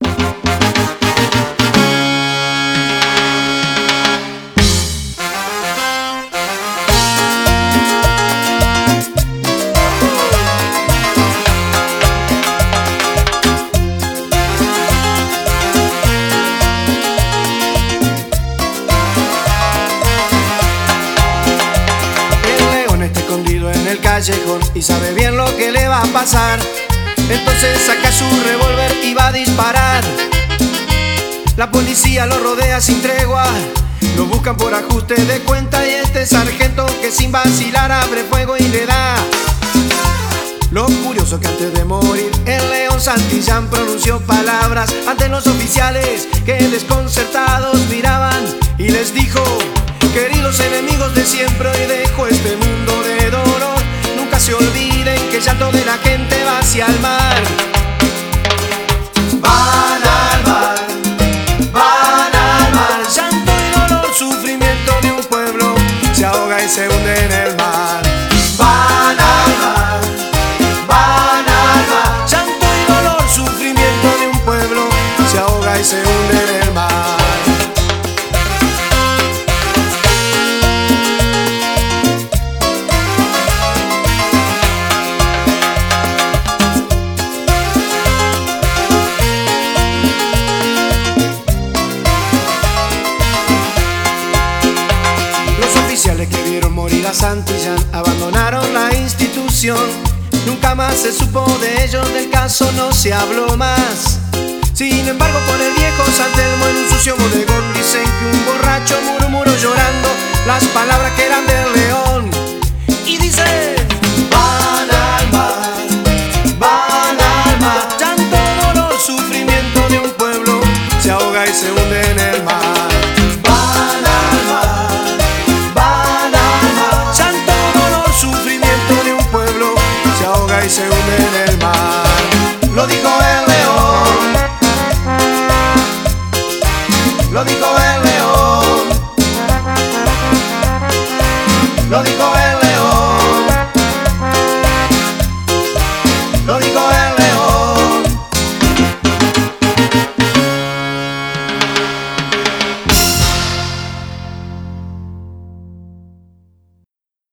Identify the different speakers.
Speaker 1: Callejón y sabe bien lo que le va a pasar. Entonces saca su revólver y va a disparar. La policía lo rodea sin tregua, lo buscan por ajuste de cuenta y este sargento que sin vacilar abre fuego y le da. Lo curioso que antes de morir el León Santillán pronunció palabras ante los oficiales que desconcertados miraban y les dijo: queridos enemigos de siempre, hoy dejo este mundo de dolor. Nunca se olviden que el llanto de la gente va hacia el mar. Van al mar, van al mar. Llanto y dolor, sufrimiento de un pueblo se ahoga y se hunde en el mar. Van al mar, van al mar. Llanto y dolor, sufrimiento de un pueblo se ahoga y se hunde en el mar. Que vieron morir a Santillán abandonaron la institución. Nunca más se supo de ellos, del caso no se habló más. Sin embargo, por el viejo San Telmo en un sucio bodegón dicen que un borracho murmuró llorando las palabras que eran del León y dice: